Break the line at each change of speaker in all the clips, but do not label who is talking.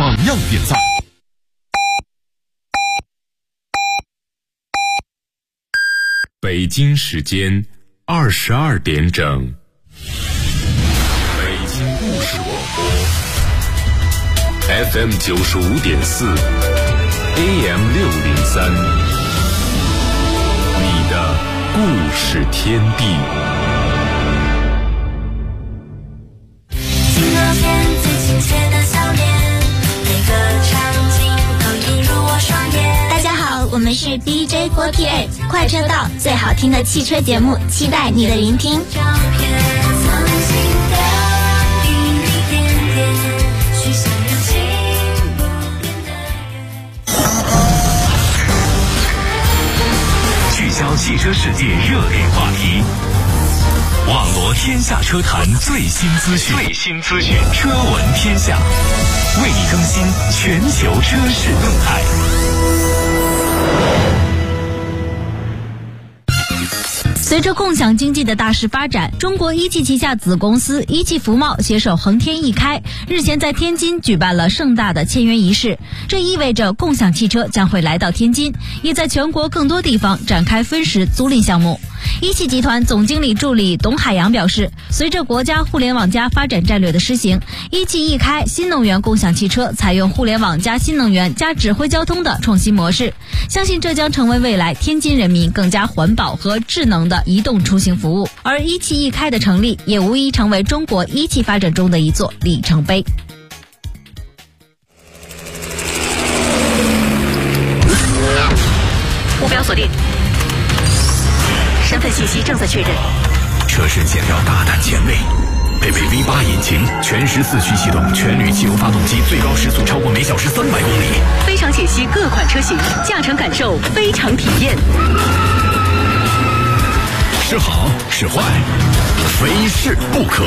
榜样点赞。北京时间22点整，北京故事广播 FM 95.4 AM 603，你的故事天地。
纪录片最亲切的笑脸，每个场景都映入我双眼。大家好，我们是 DJ48 快车道，最好听的汽车节目，期待你的聆听。照片曾经的一点点，许下热情不变的
聚焦汽车世界热点话题，网罗天下车坛最新资讯，车闻天下，为你更新全球车市动态。
随着共享经济的大势发展，中国一汽旗下子公司一汽福茂携手恒天易开，日前在天津举办了盛大的签约仪式。这意味着共享汽车将会来到天津，也在全国更多地方展开分时租赁项目。一汽集团总经理助理董海洋表示，随着国家互联网加发展战略的施行，一汽易开新能源共享汽车采用互联网加新能源加指挥交通的创新模式，相信这将成为未来天津人民更加环保和智能的移动出行服务。而一汽易开的成立，也无疑成为中国一汽发展中的一座里程碑。
目标锁定，身份信息正在确认。
车身线条大胆前卫，配备 V8 引擎，全时4驱系统，全铝汽油发动机，最高时速超过每小时300公里。
非常解析各款车型，驾乘感受非常体验。
是好是坏，非试不可。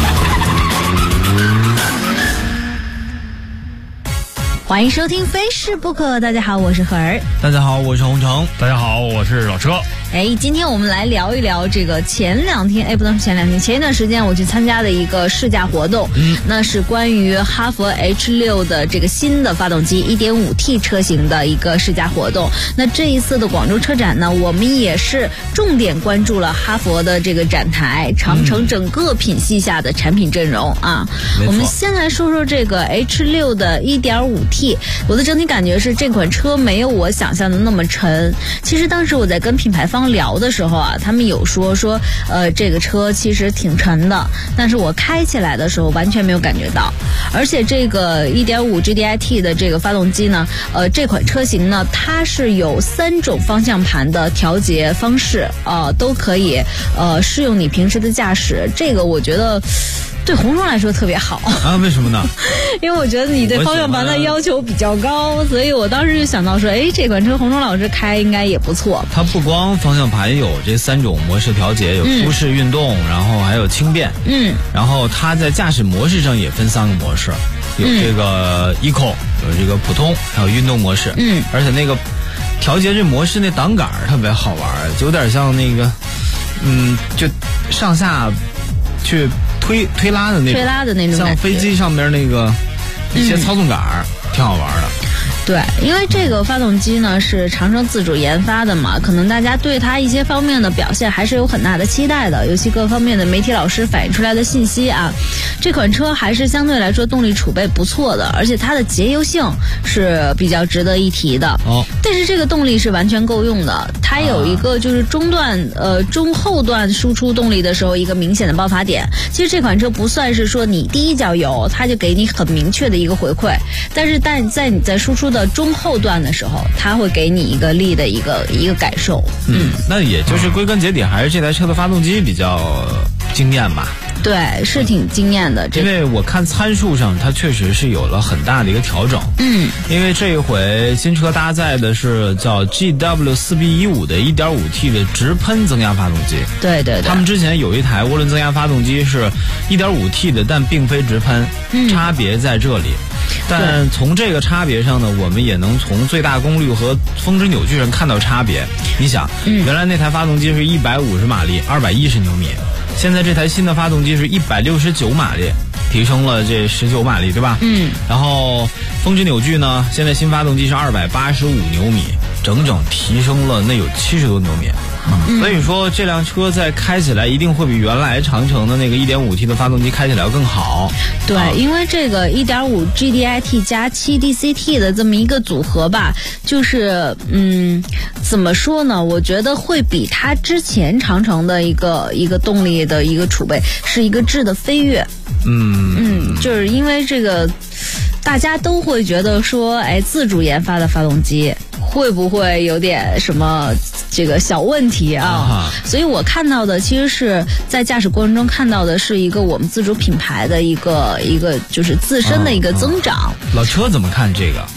欢迎收听非试不可，大家好，我是何儿。
大家好，我是洪城。
大家好，我是老车。
今天我们来聊一聊这个前一段时间我去参加的一个试驾活动，那是关于哈弗 H6 的这个新的发动机 1.5T 车型的一个试驾活动。那这一次的广州车展呢，我们也是重点关注了哈弗的这个展台，长城整个品系下的产品阵容啊。我们先来说说这个 H6 的 1.5T， 我的整体感觉是这款车没有我想象的那么沉。其实当时我在跟品牌方聊的时候啊，他们有说这个车其实挺沉的，但是我开起来的时候完全没有感觉到。而且这个 1.5 GDI-T 的这个发动机呢，这款车型呢，它是有3种方向盘的调节方式，都可以适用你平时的驾驶。这个我觉得对洪忠来说特别好
啊。为什么呢？
因为我觉得你对方向盘的要求比较高，所以我当时就想到说，这款车洪忠老师开应该也不错。
它不光方向盘有这3种模式调节，有舒适、运动，然后还有轻便。然后它在驾驶模式上也分3个模式，有这个 Eco， 有这个普通，还有运动模式。而且那个调节这模式那档杆特别好玩，就有点像那个就上下去推拉的那种，像飞机上面那个一些操纵杆，挺好玩的。
对，因为这个发动机呢是长城自主研发的嘛，可能大家对它一些方面的表现还是有很大的期待的，尤其各方面的媒体老师反映出来的信息啊，这款车还是相对来说动力储备不错的，而且它的节油性是比较值得一提的。但是这个动力是完全够用的，它有一个就是中后段输出动力的时候一个明显的爆发点。其实这款车不算是说你第一脚油它就给你很明确的一个回馈，但是在你在输出的中后段的时候，它会给你一个力的一个感受。
那也就是归根结底还是这台车的发动机比较惊艳吧。
对，是挺惊艳的。
因为我看参数上它确实是有了很大的一个调整。因为这一回新车搭载的是叫 GW4B15 的 1.5T 的直喷增压发动机。
对，
他们之前有一台涡轮增压发动机是 1.5T 的，但并非直喷，差别在这里。但从这个差别上呢，我们也能从最大功率和峰值扭矩上看到差别。你想，原来那台发动机是150马力210牛米，现在这台新的发动机是169马力，提升了这19马力，对吧？然后峰值扭矩呢，现在新发动机是285牛米，整整提升了那有70多牛米。所以说这辆车在开起来一定会比原来长城的那个 1.5T 的发动机开起来要更好。
对，因为这个 1.5 GDIT 加7 DCT 的这么一个组合吧，就是怎么说呢，我觉得会比它之前长城的一个动力的一个储备是一个质的飞跃。就是因为这个大家都会觉得说，自主研发的发动机会不会有点什么这个小问题啊？所以我看到的其实是在驾驶过程中看到的是一个我们自主品牌的一个就是自身的一个增长。
老车怎么看这个？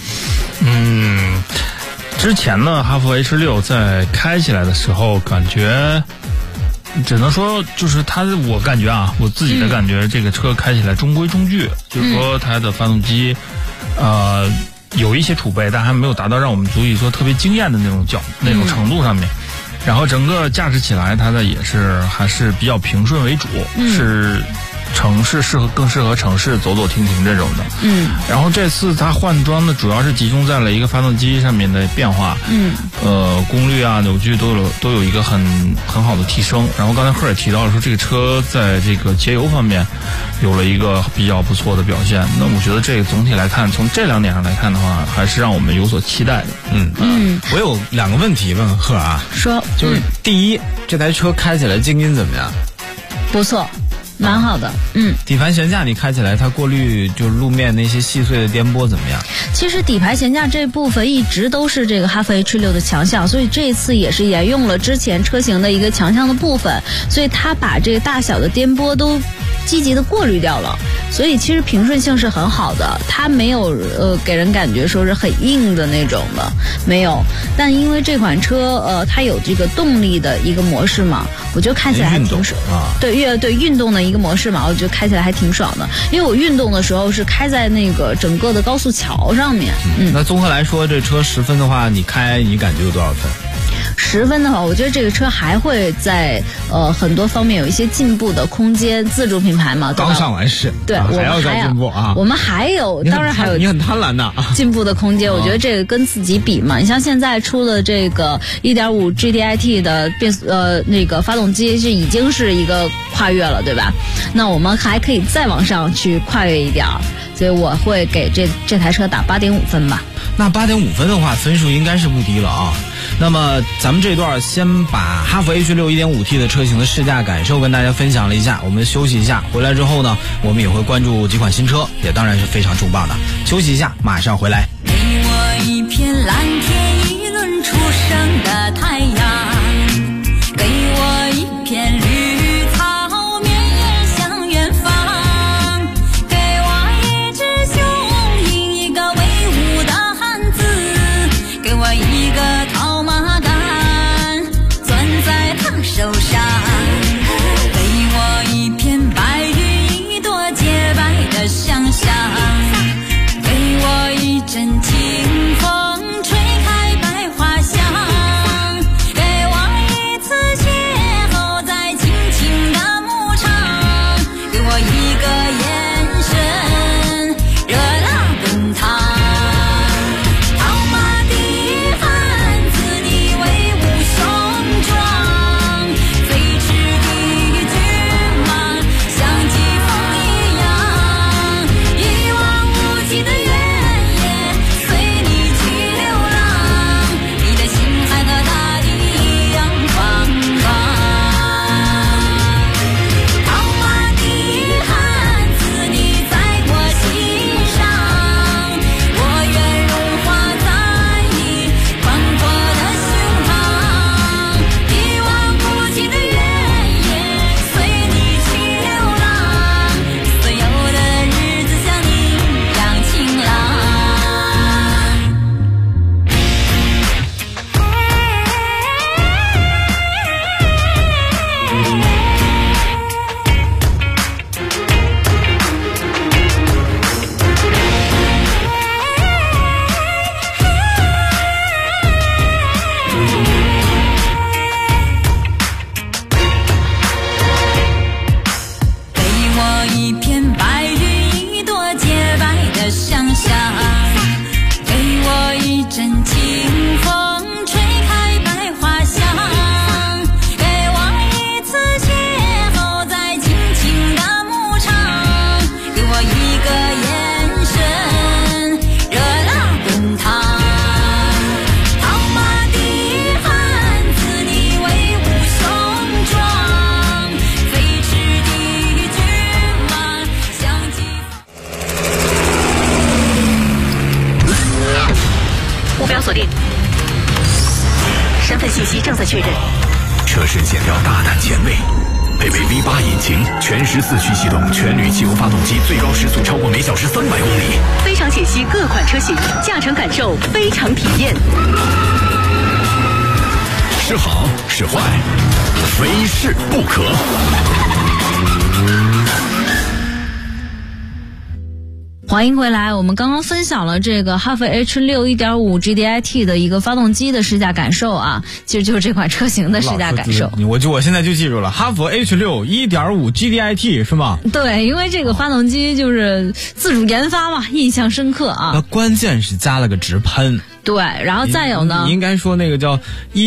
之前呢，哈弗 H6 在开起来的时候，感觉只能说就是我感觉啊，我自己的感觉，这个车开起来中规中矩，就是说它的发动机，有一些储备，但还没有达到让我们足以说特别惊艳的那种程度上面。然后整个驾驶起来，它的也是还是比较平顺为主，是城市更适合城市走走停停这种的。然后这次它换装的主要是集中在了一个发动机上面的变化。功率啊、扭矩都有一个很好的提升。然后刚才赫也提到了说，这个车在这个节油方面有了一个比较不错的表现。那我觉得这个总体来看，从这2点上来看的话，还是让我们有所期待的。
我有2个问题问赫啊，
说
就是第一，这台车开起来静音怎么样？
不错。蛮好的，
底盘悬架你开起来，它过滤就是路面那些细碎的颠簸怎么样？
其实底盘悬架这部分一直都是这个哈弗 H6 的强项，所以这次也是沿用了之前车型的一个强项的部分，所以它把这个大小的颠簸都积极的过滤掉了，所以其实平顺性是很好的，它没有给人感觉说是很硬的那种的，没有。但因为这款车它有这个动力的一个模式嘛，我觉得开起来还挺爽啊。对运动的一个模式嘛，我觉得开起来还挺爽的。因为我运动的时候是开在那个整个的高速桥上面。
那综合来说，这车10分的话，你感觉有多少分
？10分的话，我觉得这个车还会在很多方面有一些进步的空间。自主品牌嘛，对吧？
刚上完市，
对，
还要再进步啊！
我们还有，当然还有，
你很贪婪的
进步的空间。我觉得这个跟自己比嘛，你像现在出了这个 1.5 GDIT 的那个发动机，是已经是一个跨越了，对吧？那我们还可以再往上去跨越一点，所以我会给这台车打8.5分吧。
那8.5分的话，分数应该是不低了啊。那么咱们这段先把哈弗 H6 1.5T 的车型的试驾感受跟大家分享了一下，我们休息一下，回来之后呢，我们也会关注几款新车，也当然是非常重磅的。休息一下，马上回来。
给我一片蓝天，一轮初升的太阳，给我一片绿草，绵延向远方，给我一只雄鹰，一个威武的汉子，给我一个套马杆，攥在他手上，给我一片白云，一朵洁白的想象，给我一阵清风吹开百花香，给
锁定。身份信息正在确认。
车身线条大胆前卫，配备 V8 引擎，全时4驱系统，全铝汽油发动机，最高时速超过每小时300公里。
非常解析各款车型，驾乘感受，非常体验。
是好是坏，非试不可。
欢迎回来，我们刚刚分享了这个哈弗 H6 1.5 GDI-T 的一个发动机的试驾感受啊，其实就是这款车型的试驾感受。
我现在就记住了，哈弗 H6 1.5 GDI-T 是吗？
对，因为这个发动机就是自主研发嘛，印象深刻啊。
那关键是加了个直喷。
对，然后再有呢，
你应该说那个叫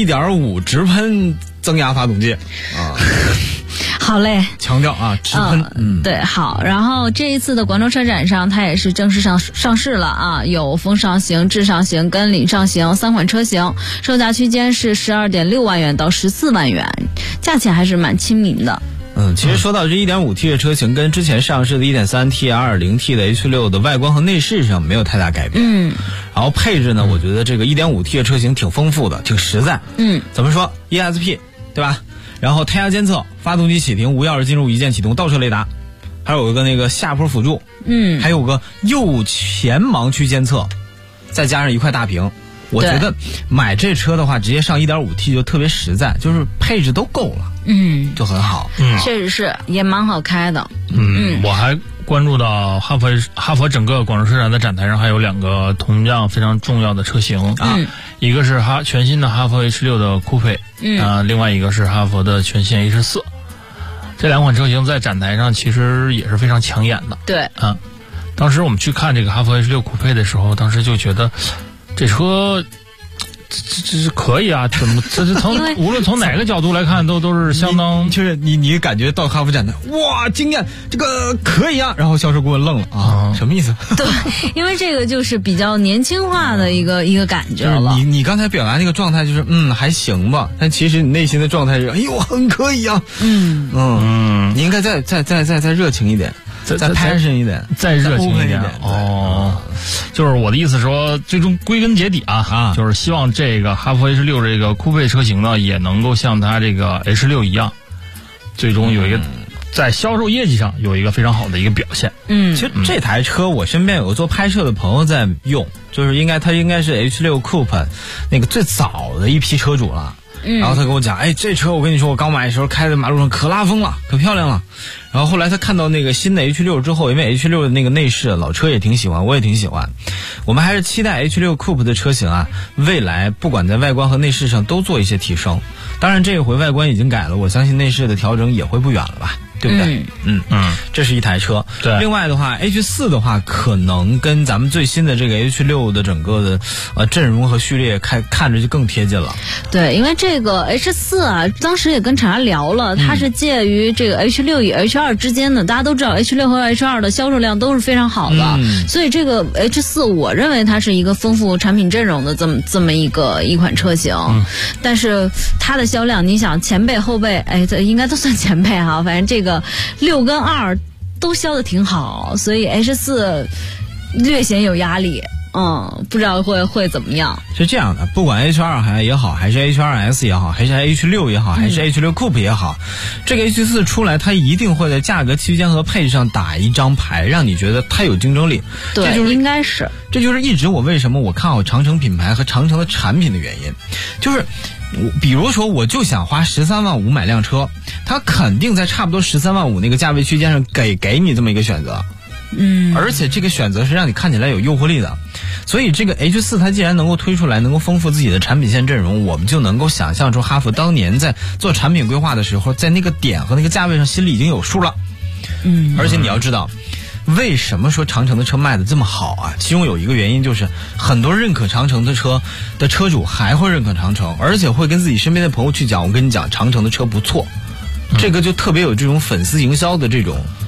1.5 直喷增压发动机啊。
好嘞，
强调啊，直喷。
对，好。然后这一次的广州车展上，它也是正式上市了啊，有风尚型、智尚型跟领尚型3款车型，售价区间是12.6万元到14万元，价钱还是蛮亲民的。
其实说到这 1.5T 的车型，跟之前上市的 1.3T、2.0T 的 H6 的外观和内饰上没有太大改变。然后配置呢，我觉得这个 1.5T 的车型挺丰富的，挺实在。怎么说 ？ESP 对吧？然后胎压监测、发动机启停、无钥匙进入、一键启动、倒车雷达，还有一个那个下坡辅助，还有个右前盲区监测，再加上一块大屏。我觉得买这车的话，直接上 1.5T 就特别实在，就是配置都够了，就很好。
确实是，也蛮好开的。
我还关注到哈佛整个广州车展的展台上还有2个同样非常重要的车型啊，一个是全新的哈弗 H6 的酷配，另外一个是哈弗的全新 H4。这2款车型在展台上其实也是非常抢眼的。
对
啊，当时我们去看这个哈弗 H6 酷配的时候，当时就觉得这车这是可以啊，怎么这是无论从哪个角度来看都是相当，
就是你感觉到哈弗展台，哇，惊艳，这个可以啊，然后销售顾问愣了啊，什么意思？
对，因为这个就是比较年轻化的一个感觉了。
你刚才表达那个状态就是还行吧，但其实你内心的状态是哎呦很可以啊，你应该再热情一点。再攀深一点，
再热情一点就是我的意思说，最终归根结底就是希望这个哈弗 H6 这个酷配车型呢，也能够像它这个 H6 一样，最终有一个在销售业绩上有一个非常好的一个表现。
其实这台车我身边有个做拍摄的朋友在用，就是它应该是 H6 Coupe 那个最早的一批车主了。然后他跟我讲，这车我跟你说，我刚买的时候开在马路上可拉风了，可漂亮了。然后后来他看到那个新的 H6 之后，因为 H6 的那个内饰老车也挺喜欢，我也挺喜欢。我们还是期待 H6 Coupe 的车型未来不管在外观和内饰上都做一些提升。当然这回外观已经改了，我相信内饰的调整也会不远了吧，对不对？这是一台车。
对。
另外的话 H4 的话可能跟咱们最新的这个 H6 的整个的阵容和序列看着就更贴近了。
对，因为这个 H4 当时也跟厂家聊了，它是介于这个 H6 与 H2 之间的。大家都知道 H6 和 H2 的销售量都是非常好的，所以这个 H4 我认为它是一个丰富产品阵容的这么一款车型。但是它的销量，你想前辈后辈，这应该都算前辈哈，反正这个6跟2都销的挺好，所以 H4 略显有压力。不知道会怎么样。
是这样的，不管 H2 也好，还是 H2S 也好，还是 H6 也好，还是 H6 Coupe 也好，这个 H4 出来，它一定会在价格区间和配置上打一张牌，让你觉得它有竞争力。
对，应该是。
这就是一直为什么我看好长城品牌和长城的产品的原因，就是比如说我就想花13万5买辆车，它肯定在差不多13万5那个价位区间上给你这么一个选择。而且这个选择是让你看起来有诱惑力的，所以这个 H4 它既然能够推出来，能够丰富自己的产品线阵容，我们就能够想象出哈弗当年在做产品规划的时候，在那个点和那个价位上心里已经有数了。而且你要知道，为什么说长城的车卖的这么好啊？其中有一个原因就是很多认可长城的车的车主还会认可长城，而且会跟自己身边的朋友去讲，我跟你讲长城的车不错，这个就特别有这种粉丝营销的这种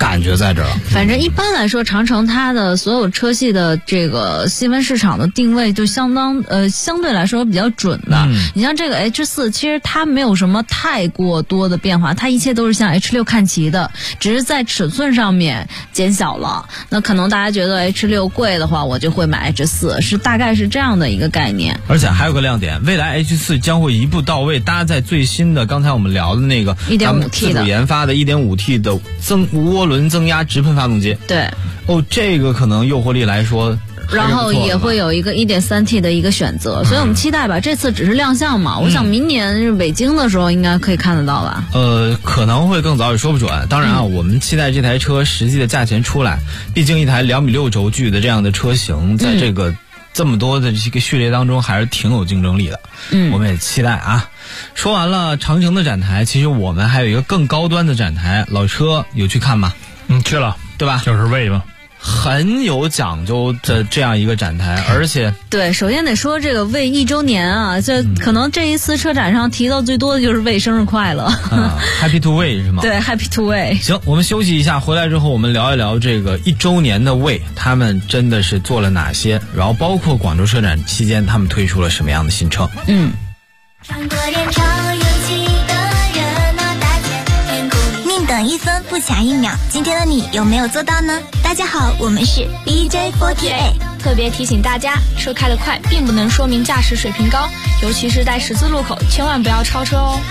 感觉在这儿了。
反正一般来说，长城它的所有车系的这个细分市场的定位就相对来说比较准的。你像这个 H4，其实它没有什么太过多的变化，它一切都是向 H6 看齐的，只是在尺寸上面减小了。那可能大家觉得 H6 贵的话，我就会买 H4，大概是这样的一个概念。
而且还有个亮点，未来 H4 将会一步到位搭载最新的刚才我们聊的那个
1.5T 的
自主研发的 1.5T 的无涡轮增压直喷发动机。
对，
这个可能诱惑力来说，
然后也会有一个 1.3T 的一个选择，所以我们期待吧。这次只是亮相嘛，我想明年北京的时候应该可以看得到吧。
可能会更早也说不准。当然啊，我们期待这台车实际的价钱出来，毕竟一台2.6米轴距的这样的车型，在这个这么多的这个序列当中还是挺有竞争力的。我们也期待啊。说完了长城的展台，其实我们还有一个更高端的展台，老车有去看吗？
去了，
对吧？
就是魏嘛。
很有讲究的这样一个展台，而且
对，首先得说这个魏1周年啊，这可能这一次车展上提到最多的就是魏生日快乐
，Happy to 魏是吗？
对 ，Happy to 魏。
行，我们休息一下，回来之后我们聊一聊这个1周年的魏，他们真的是做了哪些，然后包括广州车展期间他们推出了什么样的新车。
穿过人潮拥挤的热闹大街，天空宁等1分不抢1秒，今天的你有没有做到呢？大家好，我们是 BJ48，
特别提醒大家，车开得快并不能说明驾驶水平高，尤其是在十字路口，千万不要超车哦。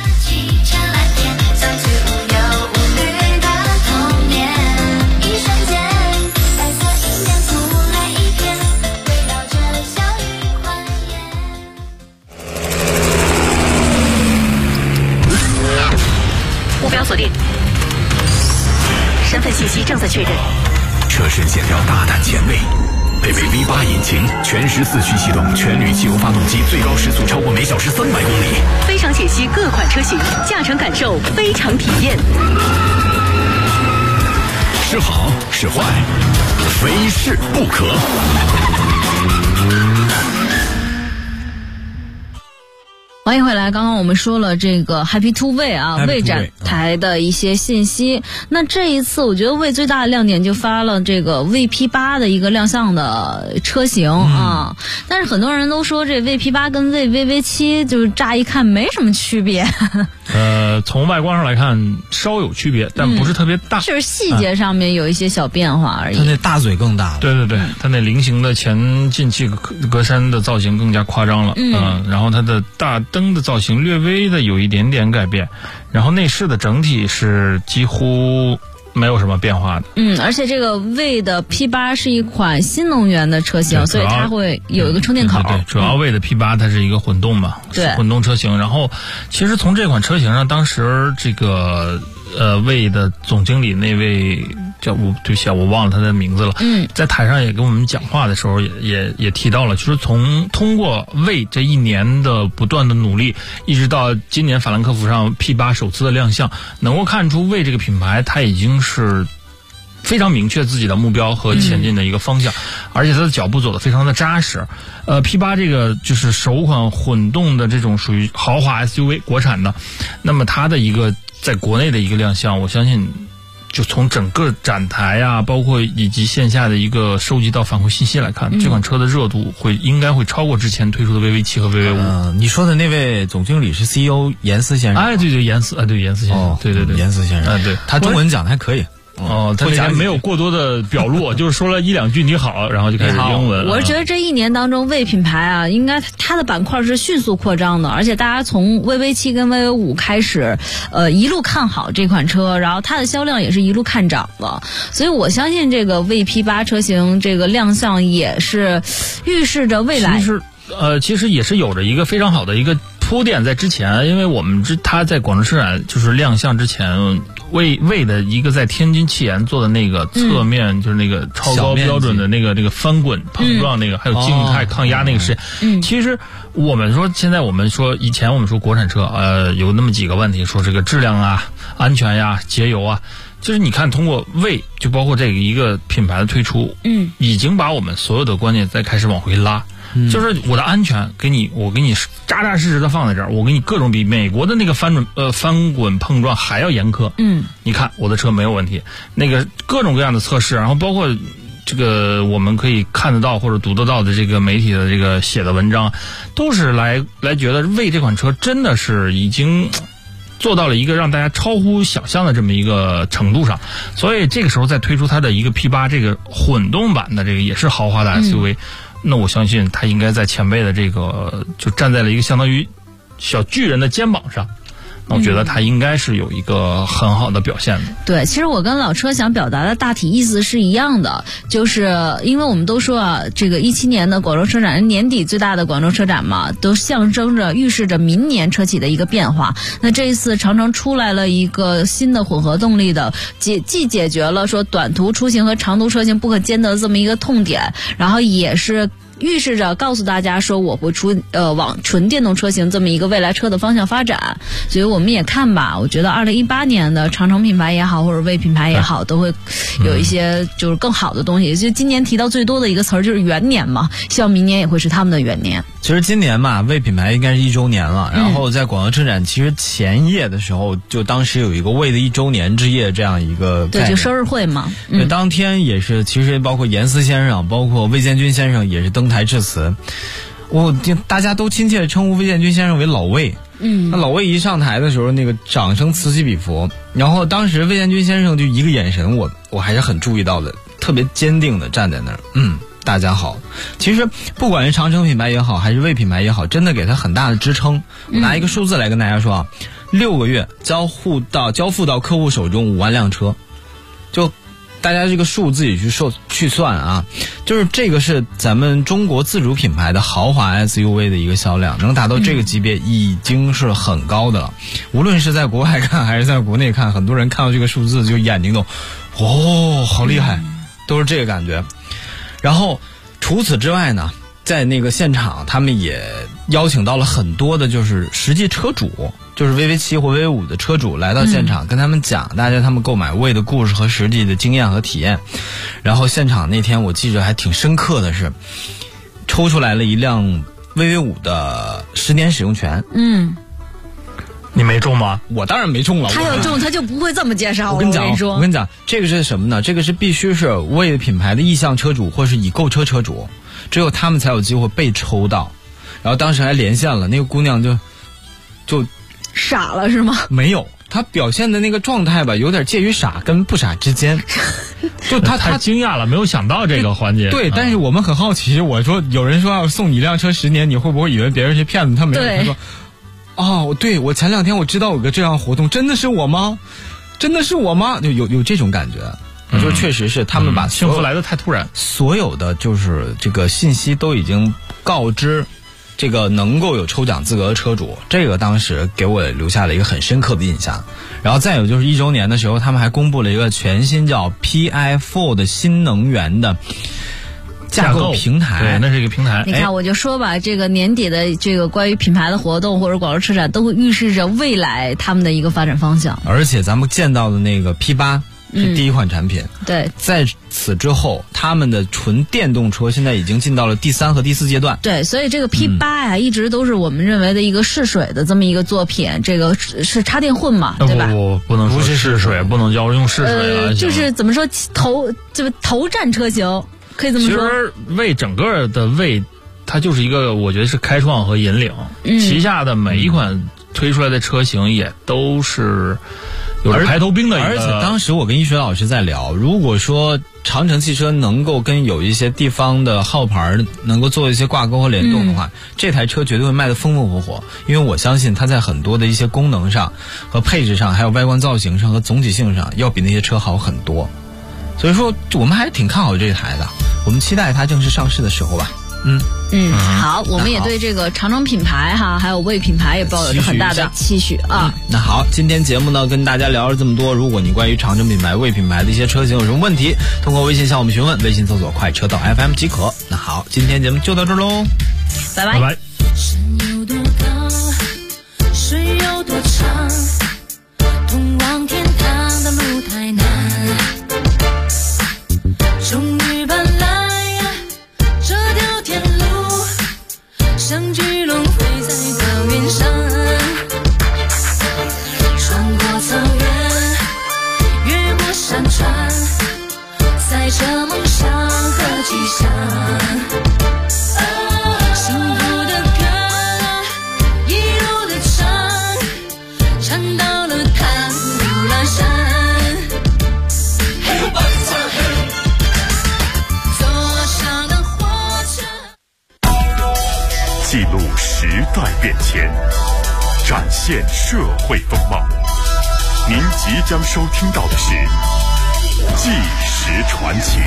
目标锁定，身份信息正在确认。
车身线条大胆前卫，配备 V8 引擎，全时4驱系统，全铝汽油发动机，最高时速超过每小时300公里。
非常解析各款车型，驾乘感受非常体验。
是好是坏，非试不可。
欢迎回来，刚刚我们说了这个 Happy to 魏啊，魏展台的一些信息。那这一次我觉得魏最大的亮点就发了这个魏 P8 的一个亮相的车型啊，但是很多人都说这魏 P8 跟魏 VV7 就是乍一看没什么区别。
从外观上来看稍有区别，但不是特别大，
就是细节上面有一些小变化而已。
它那大嘴更大了，
对对对，它那菱形的前进气格栅的造型更加夸张了，然后它的大灯的造型略微的有一点点改变，然后内饰的整体是几乎没有什么变化的。
而且这个魏的 P8 是一款新能源的车型，所以它会有一个充电口。
对，主要魏的 P8 它是一个混动嘛，
对，
混动车型。然后其实从这款车型上，当时这个魏的总经理那位对不起啊，我忘了他的名字了。在台上也跟我们讲话的时候也提到了，就是通过魏这1年的不断的努力，一直到今年法兰克福上 P8 首次的亮相，能够看出魏这个品牌它已经是非常明确自己的目标和前进的一个方向，而且它的脚步走得非常的扎实。P8 这个就是首款混动的这种属于豪华 SUV 国产的，那么它的一个在国内的一个亮相，我相信就从整个展台啊，包括以及线下的一个收集到反馈信息来看，这款车的热度应该会超过之前推出的 VV7 和 VV5。
你说的那位总经理是 CEO 严思先生？
哎，对，严思，对严思先生，对，
严思先生，
对，
他中文讲的还可以。
他那天没有过多的表露，就是说了1-2句你好，然后就开始英文。
我是觉得这1年当中，魏品牌啊，应该它的板块是迅速扩张的，而且大家从 VV7 跟 VV5 开始，一路看好这款车，然后它的销量也是一路看涨的，所以我相信这个魏 P8 车型这个亮相也是预示着未来。
其实也是有着一个非常好的一个铺垫在之前，因为我们它在广州车展就是亮相之前，魏的一个在天津汽研做的那个侧面，就是那个超高标准的那个翻滚碰撞那个，还有静态抗压那个实验。其实我们说现在我们说以前我们说国产车有那么几个问题，说这个质量啊、安全呀、节油啊。就是你看，通过魏，就包括这个一个品牌的推出，已经把我们所有的观念再开始往回拉。 就是我的安全我给你扎扎实实的放在这儿，我给你各种比美国的那个翻滚碰撞还要严苛。你看我的车没有问题，那个各种各样的测试，然后包括这个我们可以看得到或者读得到的这个媒体的这个写的文章，都是来觉得魏这款车真的是已经做到了一个让大家超乎想象的这么一个程度上，所以这个时候再推出它的一个 P8 这个混动版的这个也是豪华的 SUV，那我相信它应该在前辈的这个就站在了一个相当于小巨人的肩膀上。我觉得它应该是有一个很好的表现的。
对，其实我跟老车想表达的大体意思是一样的，就是因为我们都说啊，这个17年的广州车展年底最大的广州车展嘛，都象征着预示着明年车企的一个变化。那这一次长城出来了一个新的混合动力的，既解决了说短途出行和长途车型不可兼得这么一个痛点，然后也是预示着告诉大家说我会往纯电动车型这么一个未来车的方向发展。所以我们也看吧，我觉得2018年的长城品牌也好或者魏品牌也好，都会有一些就是更好的东西。就今年提到最多的一个词儿就是元年嘛，希望明年也会是他们的元年。
其实今年嘛，魏品牌应该是1周年了，然后在广州车展其实前夜的时候，就当时有一个魏的1周年之夜这样一个概念，
对，就生日会嘛。
对，当天也是，其实包括严思先生，包括魏建军先生也是登台致辞。大家都亲切地称呼魏建军先生为老魏。那老魏一上台的时候，那个掌声此起彼伏。然后当时魏建军先生就一个眼神，我还是很注意到的，特别坚定地站在那儿。大家好。其实不管是长城品牌也好，还是魏品牌也好，真的给他很大的支撑。我拿一个数字来跟大家说啊，6个月交付到客户手中5万辆车，就大家这个数自己去算啊，就是这个是咱们中国自主品牌的豪华 SUV 的一个销量，能达到这个级别已经是很高的了。无论是在国外看还是在国内看，很多人看到这个数字就眼睛都好厉害，都是这个感觉。然后除此之外呢，在那个现场他们也邀请到了很多的就是实际车主，就是 VV7 或 VV5 的车主来到现场，跟他们讲大家他们购买魏的故事和实际的经验和体验。然后现场那天我记着还挺深刻的是，抽出来了一辆 VV5 的10年使用权。
你没中吗？
我当然没中了。
他要中他就不会这么介绍了。
我跟你讲，这个是什么呢？这个是必须是魏品牌的意向车主或是已购车车主，只有他们才有机会被抽到。然后当时还连线了，那个姑娘就
傻了是吗？
没有，她表现的那个状态吧，有点介于傻跟不傻之间。就她
太惊讶了，没有想到这个环节。
对，但是我们很好奇，我说有人说要送你一辆车10年，你会不会以为别人是骗子？他没有，他说对，我前2天我知道有个这样活动，真的是我吗？真的是我吗？就有这种感觉。我说确实是他们把
幸福来得太突然，
所有的就是这个信息都已经告知这个能够有抽奖资格的车主，这个当时给我留下了一个很深刻的印象。然后再有就是1周年的时候，他们还公布了一个全新叫 PI4 的新能源的架构平台。
对，那是一个平台。
你看，我就说吧，这个年底的这个关于品牌的活动或者广州车展，都会预示着未来他们的一个发展方向。
而且咱们见到的那个 P8是第一款产品。
对，
在此之后，他们的纯电动车现在已经进到了第3和第4阶段。
对，所以这个 P8一直都是我们认为的一个试水的这么一个作品。这个是插电混嘛，对吧？
不能说试水，不能叫用试水了。
就是怎么说头站车型。可以这么说，
其实魏整个的魏，它就是一个我觉得是开创和引领，旗下的每一款推出来的车型也都是有着排头兵的一个。
而且当时我跟一水老师在聊，如果说长城汽车能够跟有一些地方的号牌能够做一些挂钩和联动的话，这台车绝对会卖得风风火火。因为我相信它在很多的一些功能上和配置上，还有外观造型上和总体性上，要比那些车好很多。所以说我们还是挺看好这台的，我们期待它正式上市的时候吧。
好，我们也对这个长城品牌还有魏品牌也抱有着很大的期许啊。
那好，今天节目呢跟大家聊了这么多，如果你关于长城品牌、魏品牌的一些车型有什么问题，通过微信向我们询问，微信搜索快车道 FM 即可。那好，今天节目就到这儿喽，
拜拜。
拜拜。
山有多高，水有多长，通往天堂的路太难，终于搬来这条天路。 像巨龙飞在高原上，穿过草原，越过山川，载着梦想和吉祥。幸福的歌一路的唱，唱到了塔鲁拉山。
记录时代变迁，展现社会风貌。您即将收听到的是《纪实传奇》。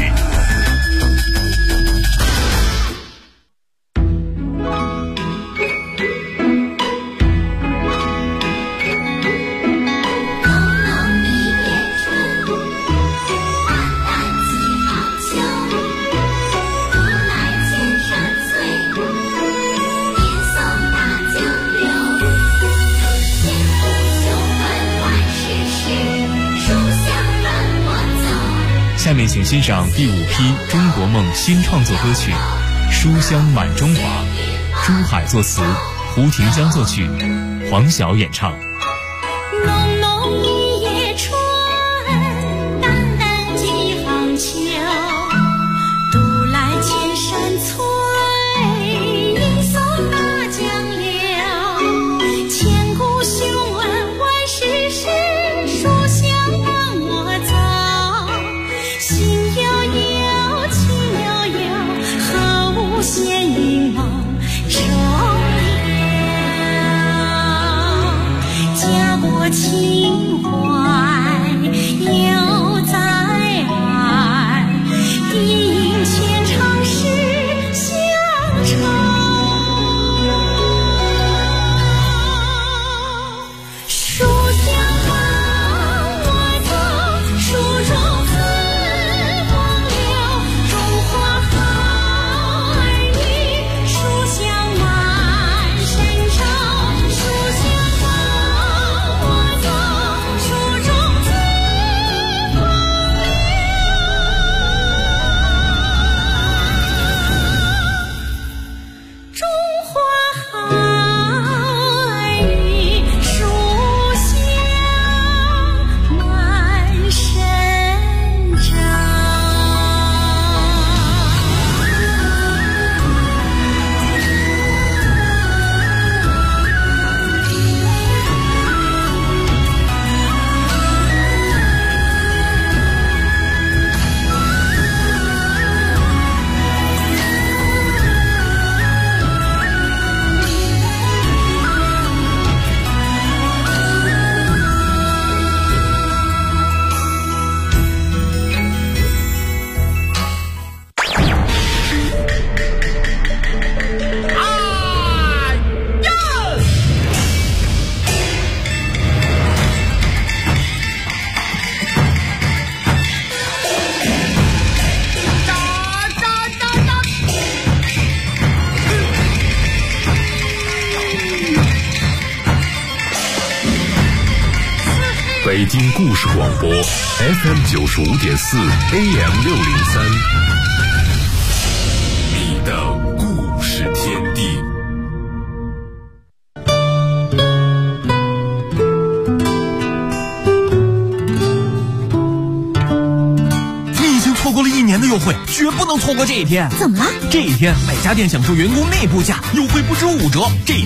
下面请欣赏第5批中国梦新创作歌曲《书香满中华》，朱海作词，胡廷江作曲，黄晓演唱。
浓浓一叶春，淡淡几行秋，独来千山翠，一送大江流。千古雄恩万世事，书香伴我走。心悠悠，情悠悠，何无闲云梦中有。家国情怀犹在耳，定前常事乡愁。书香伴我走，书中自风流。中华好儿女，书香满身朝。书香伴我走，书中自风流。中华好儿女，书香满身朝。
北京故事广播 FM95.4 AM603，你的故事天地。
你已经错过了1年的优惠，绝不能错过这一天。
怎么了？
这一天每家店享受员工内部价优惠不止5折，这一